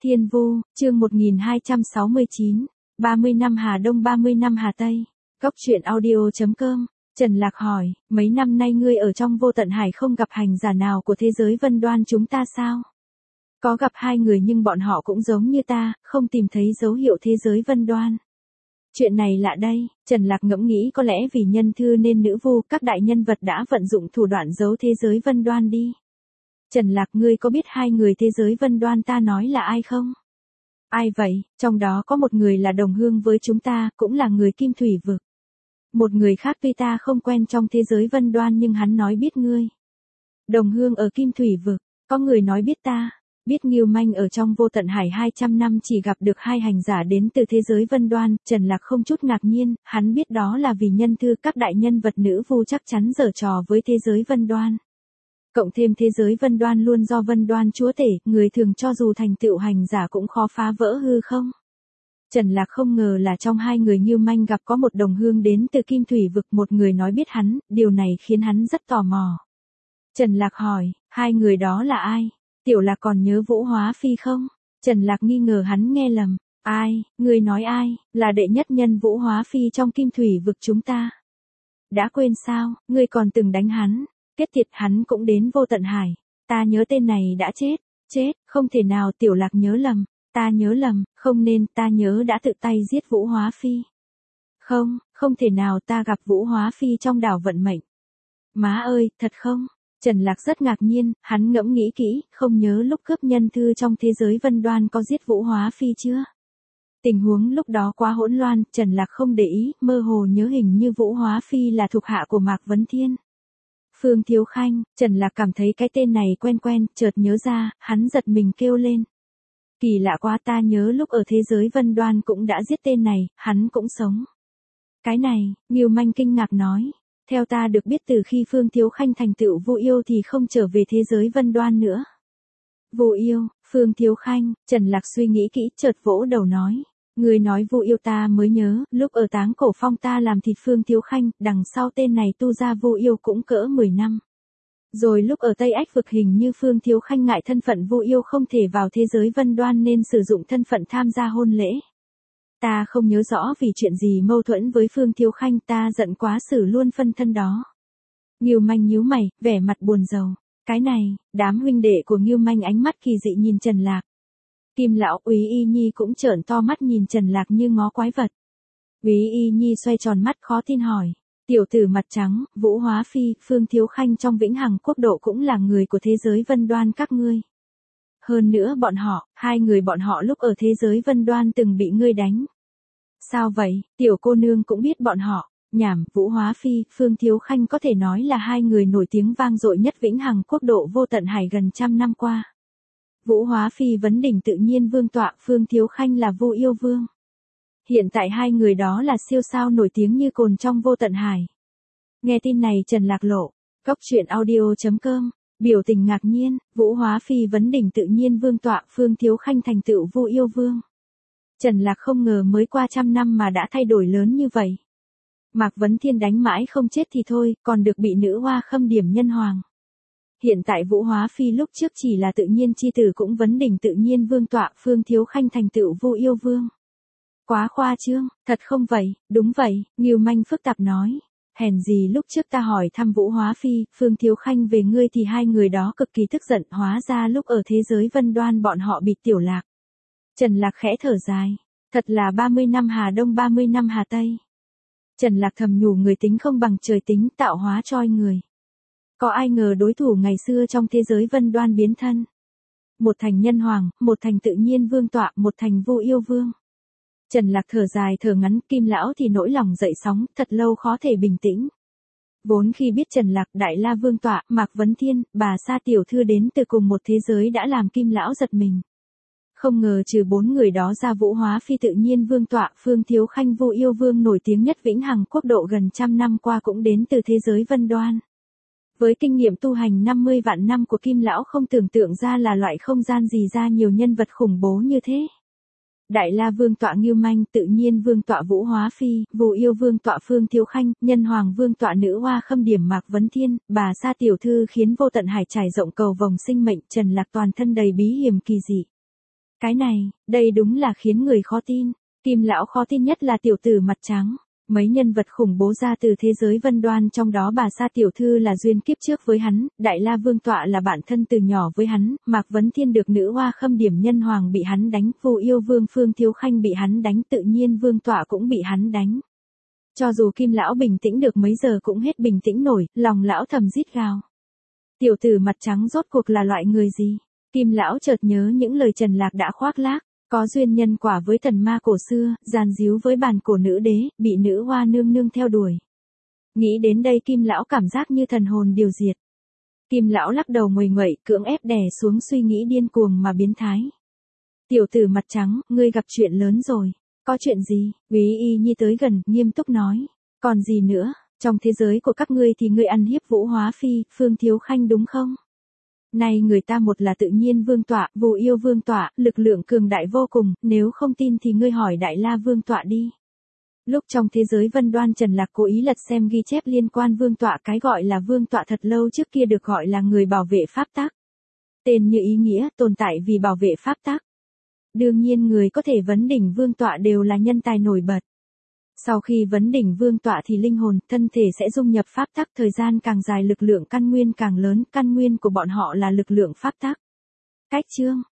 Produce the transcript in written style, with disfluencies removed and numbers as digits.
Thiên Vu, chương 1269, 30 năm Hà Đông 30 năm Hà Tây. Góc truyện audio.com. Trần Lạc hỏi, mấy năm nay ngươi ở trong vô tận hải không gặp hành giả nào của thế giới vân đoan chúng ta sao? Có gặp hai người nhưng bọn họ cũng giống như ta, không tìm thấy dấu hiệu thế giới vân đoan. Chuyện này lạ đây, Trần Lạc ngẫm nghĩ có lẽ vì nhân thư nên nữ vu các đại nhân vật đã vận dụng thủ đoạn giấu thế giới vân đoan đi. Trần Lạc, ngươi có biết hai người thế giới vân đoan ta nói là ai không? Ai vậy? Trong đó có một người là đồng hương với chúng ta, cũng là người Kim Thủy Vực. Một người khác tuy ta không quen trong thế giới vân đoan nhưng hắn nói biết ngươi. Đồng hương ở Kim Thủy Vực, có người nói biết ta. Biết Ngưu Manh ở trong vô tận hải 200 năm chỉ gặp được hai hành giả đến từ thế giới vân đoan, Trần Lạc không chút ngạc nhiên, hắn biết đó là vì nhân thư các đại nhân vật nữ vu chắc chắn giở trò với thế giới vân đoan. Cộng thêm thế giới vân đoan luôn do vân đoan chúa tể, người thường cho dù thành tựu hành giả cũng khó phá vỡ hư không. Trần Lạc không ngờ là trong hai người Ngưu Manh gặp có một đồng hương đến từ Kim Thủy Vực, một người nói biết hắn, điều này khiến hắn rất tò mò. Trần Lạc hỏi, hai người đó là ai? Tiểu Lạc còn nhớ Vũ Hóa Phi không? Trần Lạc nghi ngờ hắn nghe lầm. Ai, ngươi nói ai, là đệ nhất nhân Vũ Hóa Phi trong Kim Thủy Vực chúng ta. Đã quên sao, ngươi còn từng đánh hắn. Kết thiệt hắn cũng đến vô tận hải. Ta nhớ tên này đã chết, không thể nào. Tiểu Lạc nhớ lầm, ta nhớ lầm, không nên, ta nhớ đã tự tay giết Vũ Hóa Phi. Không thể nào, ta gặp Vũ Hóa Phi trong đảo vận mệnh. Má ơi, thật không? Trần Lạc rất ngạc nhiên, hắn ngẫm nghĩ kỹ, không nhớ lúc cướp nhân thư trong thế giới vân đoan có giết Vũ Hóa Phi chưa? Tình huống lúc đó quá hỗn loạn, Trần Lạc không để ý, mơ hồ nhớ hình như Vũ Hóa Phi là thuộc hạ của Mạc Vấn Thiên. Phương Thiếu Khanh, Trần Lạc cảm thấy cái tên này quen quen, chợt nhớ ra, hắn giật mình kêu lên. Kỳ lạ quá, ta nhớ lúc ở thế giới vân đoan cũng đã giết tên này, hắn cũng sống. Cái này, Ngưu Manh kinh ngạc nói. Theo ta được biết từ khi Phương Thiếu Khanh thành tựu Vu Yêu thì không trở về thế giới vân đoan nữa. Vu Yêu, Phương Thiếu Khanh, Trần Lạc suy nghĩ kỹ chợt vỗ đầu nói. Người nói Vu Yêu ta mới nhớ, lúc ở Táng Cổ Phong ta làm thịt Phương Thiếu Khanh, đằng sau tên này tu ra Vu Yêu cũng cỡ 10 năm. Rồi lúc ở Tây Ách Vực hình như Phương Thiếu Khanh ngại thân phận Vu Yêu không thể vào thế giới vân đoan nên sử dụng thân phận tham gia hôn lễ. Ta không nhớ rõ vì chuyện gì mâu thuẫn với Phương Thiếu Khanh, ta giận quá xử luôn phân thân đó. Ngưu Manh nhíu mày, vẻ mặt buồn rầu. Cái này, đám huynh đệ của Ngưu Manh ánh mắt kỳ dị nhìn Trần Lạc. Kim lão Úy Y Nhi cũng trợn to mắt nhìn Trần Lạc như ngó quái vật. Úy Y Nhi xoay tròn mắt khó tin hỏi. Tiểu tử mặt trắng, Vũ Hóa Phi, Phương Thiếu Khanh trong Vĩnh Hằng Quốc độ cũng là người của thế giới vân đoan các ngươi. Hơn nữa hai người bọn họ lúc ở thế giới vân đoan từng bị ngươi đánh. Sao vậy, tiểu cô nương cũng biết bọn họ. Nhảm, Vũ Hóa Phi, Phương Thiếu Khanh có thể nói là hai người nổi tiếng vang dội nhất Vĩnh Hằng Quốc độ vô tận hải gần trăm năm qua. Vũ Hóa Phi vấn đỉnh tự nhiên vương tọa, Phương Thiếu Khanh là Vu Yêu Vương. Hiện tại hai người đó là siêu sao nổi tiếng như cồn trong vô tận hải. Nghe tin này Trần Lạc lộ. Góc truyện audio.com. Biểu tình ngạc nhiên, Vũ Hóa Phi vấn đỉnh tự nhiên vương tọa, Phương Thiếu Khanh thành tựu Vu Yêu Vương. Trần Lạc không ngờ mới qua trăm năm mà đã thay đổi lớn như vậy. Mạc Vấn Thiên đánh mãi không chết thì thôi, còn được bị nữ hoa khâm điểm nhân hoàng. Hiện tại Vũ Hóa Phi lúc trước chỉ là tự nhiên chi tử cũng vấn đỉnh tự nhiên vương tọa, Phương Thiếu Khanh thành tựu Vu Yêu Vương. Quá khoa trương, thật không vậy? Đúng vậy, Ngưu Manh phức tạp nói. Hèn gì lúc trước ta hỏi thăm Vũ Hóa Phi, Phương Thiếu Khanh về ngươi thì hai người đó cực kỳ tức giận, hóa ra lúc ở thế giới vân đoan bọn họ bị Tiểu Lạc. Trần Lạc khẽ thở dài, thật là 30 năm Hà Đông 30 năm Hà Tây. Trần Lạc thầm nhủ người tính không bằng trời tính, tạo hóa choi người. Có ai ngờ đối thủ ngày xưa trong thế giới vân đoan biến thân. Một thành nhân hoàng, một thành tự nhiên vương tọa, một thành Vu Yêu Vương. Trần Lạc thở dài thở ngắn, Kim lão thì nỗi lòng dậy sóng, thật lâu khó thể bình tĩnh. Vốn khi biết Trần Lạc, Đại La Vương tọa, Mạc Vấn Thiên, bà Sa tiểu thư đến từ cùng một thế giới đã làm Kim lão giật mình. Không ngờ trừ bốn người đó ra Vũ Hóa Phi tự nhiên vương tọa, Phương Thiếu Khanh Vu Yêu Vương nổi tiếng nhất Vĩnh Hằng Quốc độ gần trăm năm qua cũng đến từ thế giới vân đoan. Với kinh nghiệm tu hành 50 vạn năm của Kim lão không tưởng tượng ra là loại không gian gì ra nhiều nhân vật khủng bố như thế. Đại La Vương tọa Ngưu Manh, tự nhiên vương tọa Vũ Hóa Phi, Vu Yêu Vương tọa Phương Thiếu Khanh, nhân hoàng vương tọa nữ hoa khâm điểm Mạc Vấn Thiên, bà Sa tiểu thư khiến vô tận hải trải rộng cầu vòng sinh mệnh, Trần Lạc toàn thân đầy bí hiểm kỳ dị. Cái này, đây đúng là khiến người khó tin. Kim lão khó tin nhất là tiểu tử mặt trắng. Mấy nhân vật khủng bố ra từ thế giới vân đoan, trong đó bà Sa tiểu thư là duyên kiếp trước với hắn, Đại La Vương tọa là bạn thân từ nhỏ với hắn, Mạc Vấn Thiên được nữ hoa Khâm Điểm Nhân Hoàng bị hắn đánh, Vu Yêu Vương Phương Thiếu Khanh bị hắn đánh, tự nhiên Vương tọa cũng bị hắn đánh. Cho dù Kim lão bình tĩnh được mấy giờ cũng hết bình tĩnh nổi, lòng lão thầm rít gào. Tiểu tử mặt trắng rốt cuộc là loại người gì? Kim lão chợt nhớ những lời Trần Lạc đã khoác lác. Có duyên nhân quả với thần ma cổ xưa, gian díu với bàn cổ nữ đế, bị nữ hoa nương nương theo đuổi. Nghĩ đến đây Kim lão cảm giác như thần hồn điều diệt. Kim lão lắc đầu nguầy nguậy, cưỡng ép đè xuống suy nghĩ điên cuồng mà biến thái. Tiểu tử mặt trắng, ngươi gặp chuyện lớn rồi. Có chuyện gì? Quý y nhi tới gần, nghiêm túc nói. Còn gì nữa, trong thế giới của các ngươi thì ngươi ăn hiếp Vũ Hóa Phi, Phương Thiếu Khanh đúng không? Này người ta một là tự nhiên vương tọa, Vu Yêu Vương tọa, lực lượng cường đại vô cùng, nếu không tin thì ngươi hỏi Đại La Vương tọa đi. Lúc trong thế giới vân đoan Trần Lạc cố ý lật xem ghi chép liên quan vương tọa, cái gọi là vương tọa thật lâu trước kia được gọi là người bảo vệ pháp tắc. Tên như ý nghĩa, tồn tại vì bảo vệ pháp tắc. Đương nhiên người có thể vấn đỉnh vương tọa đều là nhân tài nổi bật. Sau khi vấn đỉnh vương tọa thì linh hồn, thân thể sẽ dung nhập pháp tắc, thời gian càng dài lực lượng căn nguyên càng lớn, căn nguyên của bọn họ là lực lượng pháp tắc. Cách chương